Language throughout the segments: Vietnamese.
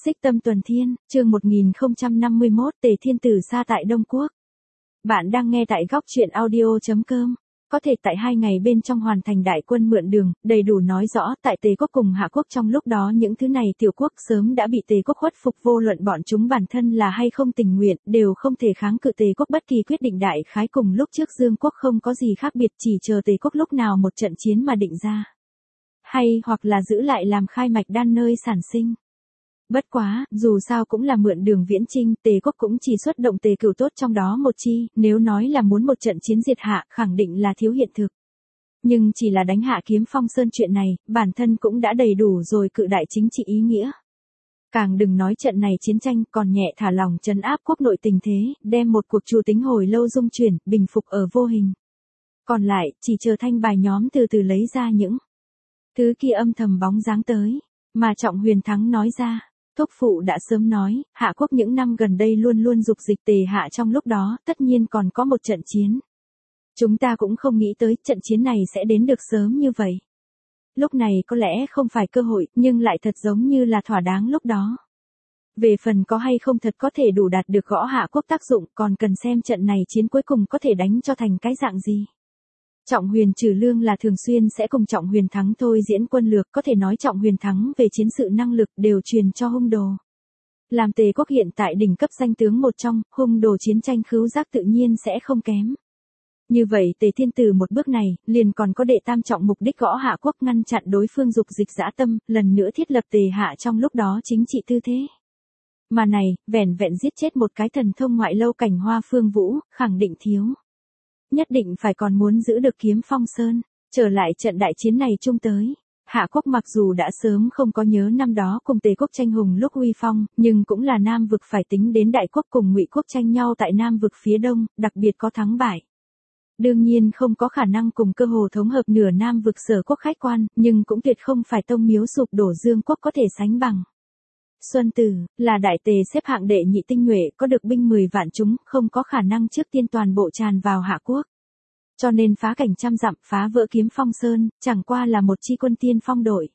Xích Tâm Tuần Thiên, chương 1051, Tề Thiên Tử xa tại Đông Quốc. Bạn đang nghe tại góc truyện audio.com. Có thể tại 2 ngày bên trong hoàn thành đại quân mượn đường, đầy đủ nói rõ tại Tề Quốc cùng Hạ Quốc trong lúc đó những thứ này tiểu quốc sớm đã bị Tề Quốc khuất phục, vô luận bọn chúng bản thân là hay không tình nguyện, đều không thể kháng cự Tề Quốc bất kỳ quyết định, đại khái cùng lúc trước Dương Quốc không có gì khác biệt, chỉ chờ Tề Quốc lúc nào một trận chiến mà định ra. Hay hoặc là giữ lại làm khai mạch đan nơi sản sinh. Bất quá, dù sao cũng là mượn đường viễn chinh, Tề Quốc cũng chỉ xuất động Tề Cửu tốt trong đó một chi, nếu nói là muốn một trận chiến diệt Hạ, khẳng định là thiếu hiện thực. Nhưng chỉ là đánh hạ Kiếm Phong Sơn chuyện này, bản thân cũng đã đầy đủ rồi cự đại chính trị ý nghĩa. Càng đừng nói trận này chiến tranh còn nhẹ thả lòng trấn áp quốc nội tình thế, đem một cuộc chủ tính hồi lâu dung chuyển, bình phục ở vô hình. Còn lại, chỉ chờ thanh bài nhóm từ từ lấy ra những thứ kia âm thầm bóng dáng tới, mà Trọng Huyền Thắng nói ra. Thúc phụ đã sớm nói, Hạ Quốc những năm gần đây luôn luôn dục dịch Tề Hạ, trong lúc đó tất nhiên còn có một trận chiến. Chúng ta cũng không nghĩ tới trận chiến này sẽ đến được sớm như vậy. Lúc này có lẽ không phải cơ hội, nhưng lại thật giống như là thỏa đáng lúc đó. Về phần có hay không thật có thể đủ đạt được gõ Hạ Quốc tác dụng, còn cần xem trận này chiến cuối cùng có thể đánh cho thành cái dạng gì. Trọng Huyền Trừ Lương là thường xuyên sẽ cùng Trọng Huyền Thắng thôi diễn quân lược, có thể nói Trọng Huyền Thắng về chiến sự năng lực đều truyền cho Hung Đồ. Làm Tề Quốc hiện tại đỉnh cấp danh tướng một trong, Hung Đồ chiến tranh khứu giác tự nhiên sẽ không kém. Như vậy Tề Thiên Tử một bước này, liền còn có đệ tam trọng mục đích gõ Hạ Quốc, ngăn chặn đối phương dục dịch dã tâm, lần nữa thiết lập Tề Hạ trong lúc đó chính trị tư thế. Mà này, vẻn vẹn giết chết một cái thần thông ngoại lâu Cảnh Hoa Phương Vũ, khẳng định thiếu. Nhất định phải còn muốn giữ được Kiếm Phong Sơn, trở lại trận đại chiến này chung tới. Hạ Quốc mặc dù đã sớm không có nhớ năm đó cùng Tề Quốc tranh hùng lúc uy phong, nhưng cũng là Nam vực phải tính đến Đại Quốc cùng Ngụy Quốc tranh nhau tại Nam vực phía đông, đặc biệt có thắng bại. Đương nhiên không có khả năng cùng cơ hồ thống hợp nửa Nam vực Sở Quốc khách quan, nhưng cũng tuyệt không phải tông miếu sụp đổ Dương Quốc có thể sánh bằng. Xuân Tử, là đại Tề xếp hạng đệ nhị tinh nhuệ, có được binh 10 vạn chúng, không có khả năng trước tiên toàn bộ tràn vào Hạ Quốc. Cho nên phá cảnh trăm dặm, phá vỡ Kiếm Phong Sơn, chẳng qua là một chi quân tiên phong đội.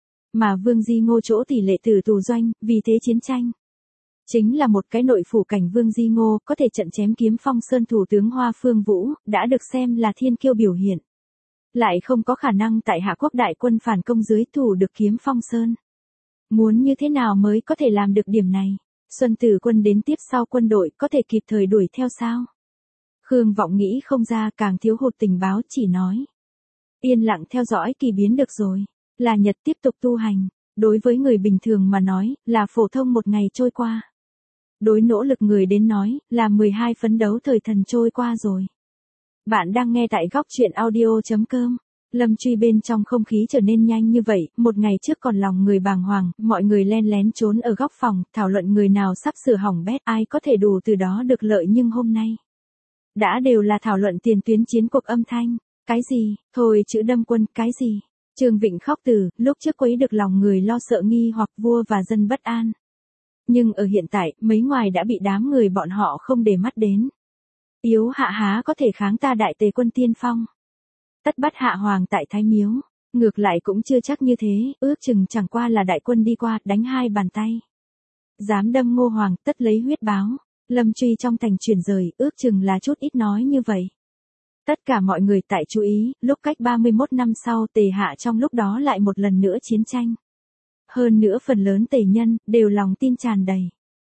Mà Vương Di Ngô chỗ tỷ lệ tử tù doanh, vì thế chiến tranh. Chính là một cái nội phủ cảnh Vương Di Ngô, có thể trận chém Kiếm Phong Sơn thủ tướng Hoa Phương Vũ, đã được xem là thiên kiêu biểu hiện. Lại không có khả năng tại Hạ Quốc đại quân phản công dưới thủ được Kiếm Phong Sơn. Muốn như thế nào mới có thể làm được điểm này? Xuân Tử quân đến tiếp sau quân đội có thể kịp thời đuổi theo sao? Khương Vọng nghĩ không ra, càng thiếu hụt tình báo, chỉ nói. Yên lặng theo dõi kỳ biến được rồi. Là nhật tiếp tục tu hành. Đối với người bình thường mà nói, là phổ thông một ngày trôi qua. Đối nỗ lực người đến nói, là 12 phấn đấu thời thần trôi qua rồi. Bạn đang nghe tại góc truyện audio.com. Lâm Truy bên trong không khí trở nên nhanh như vậy, một ngày trước còn lòng người bàng hoàng, mọi người len lén trốn ở góc phòng, thảo luận người nào sắp sửa hỏng bét, ai có thể đủ từ đó được lợi, nhưng hôm nay đã đều là thảo luận tiền tuyến chiến cuộc âm thanh. Cái gì, thôi chữ Đâm quân, cái gì? Trương Vịnh khóc từ, lúc trước quấy được lòng người lo sợ nghi hoặc vua và dân bất an. Nhưng ở hiện tại, mấy ngoài đã bị đám người bọn họ không để mắt đến. Yếu Hạ há có thể kháng ta đại Tề quân tiên phong. Tất bắt Hạ Hoàng tại Thái Miếu, ngược lại cũng chưa chắc như thế, ước chừng chẳng qua là đại quân đi qua, đánh 2 bàn tay. Dám đâm Ngô Hoàng, tất lấy huyết báo. Lâm Truy trong thành chuyển rời, ước chừng là chút ít nói như vậy. Tất cả mọi người tại chú ý, lúc cách 31 năm sau Tề Hạ trong lúc đó lại một lần nữa chiến tranh. Hơn nữa phần lớn Tề nhân, đều lòng tin tràn đầy.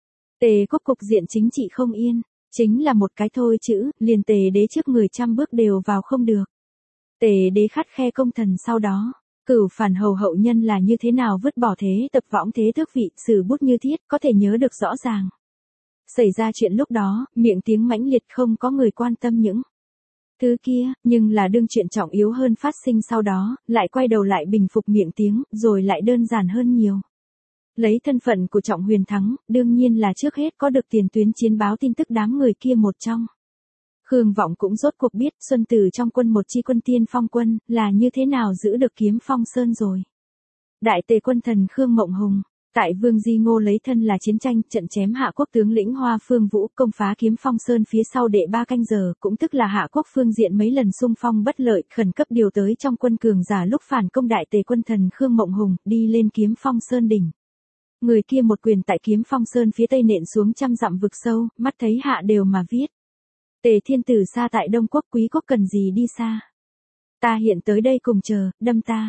Tề Quốc cục diện chính trị không yên, chính là một cái thôi chữ, liền Tề đế trước người trăm bước đều vào không được. Tề đế khắt khe công thần sau đó, Cửu phản hầu hậu nhân là như thế nào vứt bỏ thế tập võng thế tước vị, sử bút như thiết, có thể nhớ được rõ ràng. Xảy ra chuyện lúc đó, miệng tiếng mãnh liệt, không có người quan tâm những thứ kia, nhưng là đương chuyện trọng yếu hơn phát sinh sau đó, lại quay đầu lại bình phục miệng tiếng, rồi lại đơn giản hơn nhiều. Lấy thân phận của Trọng Huyền Thắng, đương nhiên là trước hết có được tiền tuyến chiến báo tin tức đám người kia một trong. Khương Vọng cũng rốt cuộc biết Xuân Tử trong quân một chi quân tiên phong quân, là như thế nào giữ được Kiếm Phong Sơn rồi. Đại Tề quân thần Khương Mộng Hùng, tại Vương Di Ngô lấy thân là chiến tranh, trận chém Hạ Quốc tướng lĩnh Hoa Phương Vũ, công phá Kiếm Phong Sơn phía sau đệ 3 canh giờ, cũng tức là Hạ Quốc phương diện mấy lần xung phong bất lợi, khẩn cấp điều tới trong quân cường giả lúc phản công đại Tề quân thần Khương Mộng Hùng, đi lên Kiếm Phong Sơn đỉnh. Người kia một quyền tại Kiếm Phong Sơn phía tây nện xuống trăm dặm vực sâu, mắt thấy hạ đều mà viết. Tề thiên tử xa tại Đông Quốc, quý quốc cần gì đi xa. Ta hiện tới đây cùng chờ, đâm ta.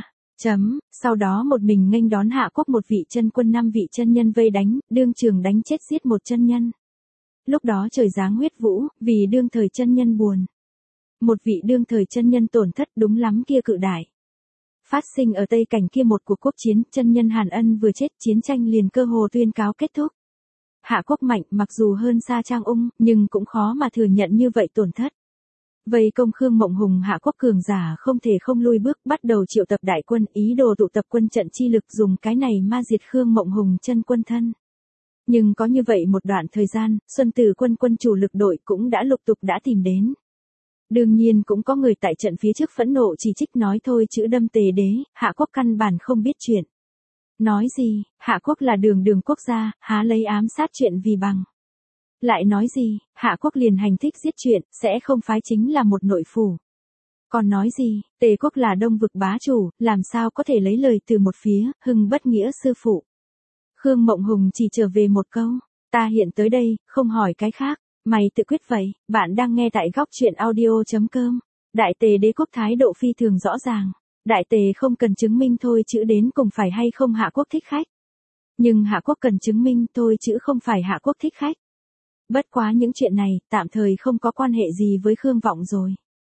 Sau đó một mình nghênh đón Hạ Quốc một vị chân quân 5 vị chân nhân vây đánh, đương trường đánh chết giết một chân nhân. Lúc đó trời giáng huyết vũ, vì đương thời chân nhân buồn. Một vị đương thời chân nhân tổn thất đúng lắm kia cự đại. Phát sinh ở Tây Cảnh kia một cuộc quốc chiến, chân nhân Hàn Ân vừa chết, chiến tranh liền cơ hồ tuyên cáo kết thúc. Hạ Quốc mạnh mặc dù hơn xa Trang Ung, nhưng cũng khó mà thừa nhận như vậy tổn thất. Vây công Khương Mộng Hùng, Hạ Quốc cường giả không thể không lui bước, bắt đầu triệu tập đại quân, ý đồ tụ tập quân trận chi lực dùng cái này ma diệt Khương Mộng Hùng chân quân thân. Nhưng có như vậy một đoạn thời gian, Xuân Tử quân quân chủ lực đội cũng đã lục tục đã tìm đến. Đương nhiên cũng có người tại trận phía trước phẫn nộ chỉ trích nói thôi chữ đâm Tề đế, Hạ Quốc căn bản không biết chuyện. Nói gì, Hạ Quốc là đường quốc gia, há lấy ám sát chuyện vì bằng. Lại nói gì, Hạ Quốc liền hành thích giết chuyện, sẽ không phái chính là một nội phủ. Còn nói gì, Tề quốc là Đông vực bá chủ, làm sao có thể lấy lời từ một phía, hưng bất nghĩa sư phụ. Khương Mộng Hùng chỉ trở về một câu, ta hiện tới đây, không hỏi cái khác, mày tự quyết vậy. Bạn đang nghe tại góc truyện audio.com. Đại Tề đế quốc thái độ phi thường rõ ràng. Đại Tề không cần chứng minh thôi chữ đến cùng phải hay không Hạ Quốc thích khách. Nhưng Hạ Quốc cần chứng minh thôi chữ không phải Hạ Quốc thích khách. Bất quá những chuyện này, tạm thời không có quan hệ gì với Khương Vọng rồi.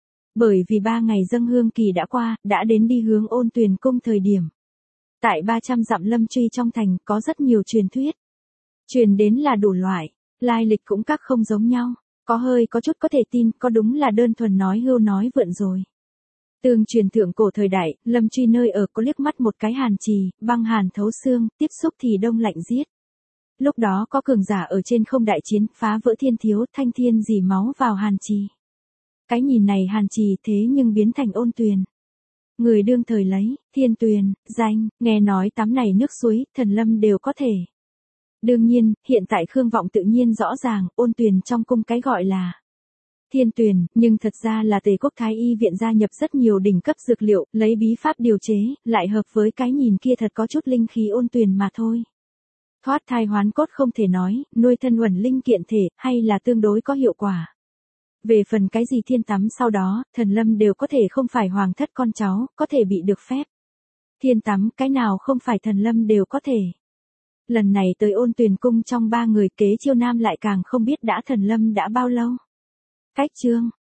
Bởi vì 3 ngày dâng hương kỳ đã qua, đã đến đi hướng Ôn Tuyền cung thời điểm. Tại 300 dặm Lâm Truy trong thành có rất nhiều truyền thuyết. Truyền đến là đủ loại, lai lịch cũng các không giống nhau, có chút có thể tin, có đúng là đơn thuần nói hưu nói vượn rồi. Tương truyền thượng cổ thời đại, Lâm Truy nơi ở có liếc mắt một cái hàn trì, băng hàn thấu xương, tiếp xúc thì đông lạnh giết. Lúc đó có cường giả ở trên không đại chiến, phá vỡ thiên thiếu, thanh thiên dì máu vào hàn trì. Cái nhìn này hàn trì thế nhưng biến thành Ôn Tuyền. Người đương thời lấy, thiên tuyền, danh, nghe nói tắm này nước suối, thần lâm đều có thể. Đương nhiên, hiện tại Khương Vọng tự nhiên rõ ràng, Ôn Tuyền trong cung cái gọi là thiên tuyền, nhưng thật ra là Tề quốc Thái y viện gia nhập rất nhiều đỉnh cấp dược liệu, lấy bí pháp điều chế, lại hợp với cái nhìn kia thật có chút linh khí Ôn Tuyền mà thôi. Thoát thai hoán cốt không thể nói, nuôi thân uẩn linh kiện thể, hay là tương đối có hiệu quả. Về phần cái gì thiên tắm sau đó, thần lâm đều có thể không phải hoàng thất con cháu, có thể bị được phép. Thiên tắm, cái nào không phải thần lâm đều có thể. Lần này tới Ôn Tuyền cung trong 3 người kế chiêu nam lại càng không biết đã thần lâm đã bao lâu. Cách chương,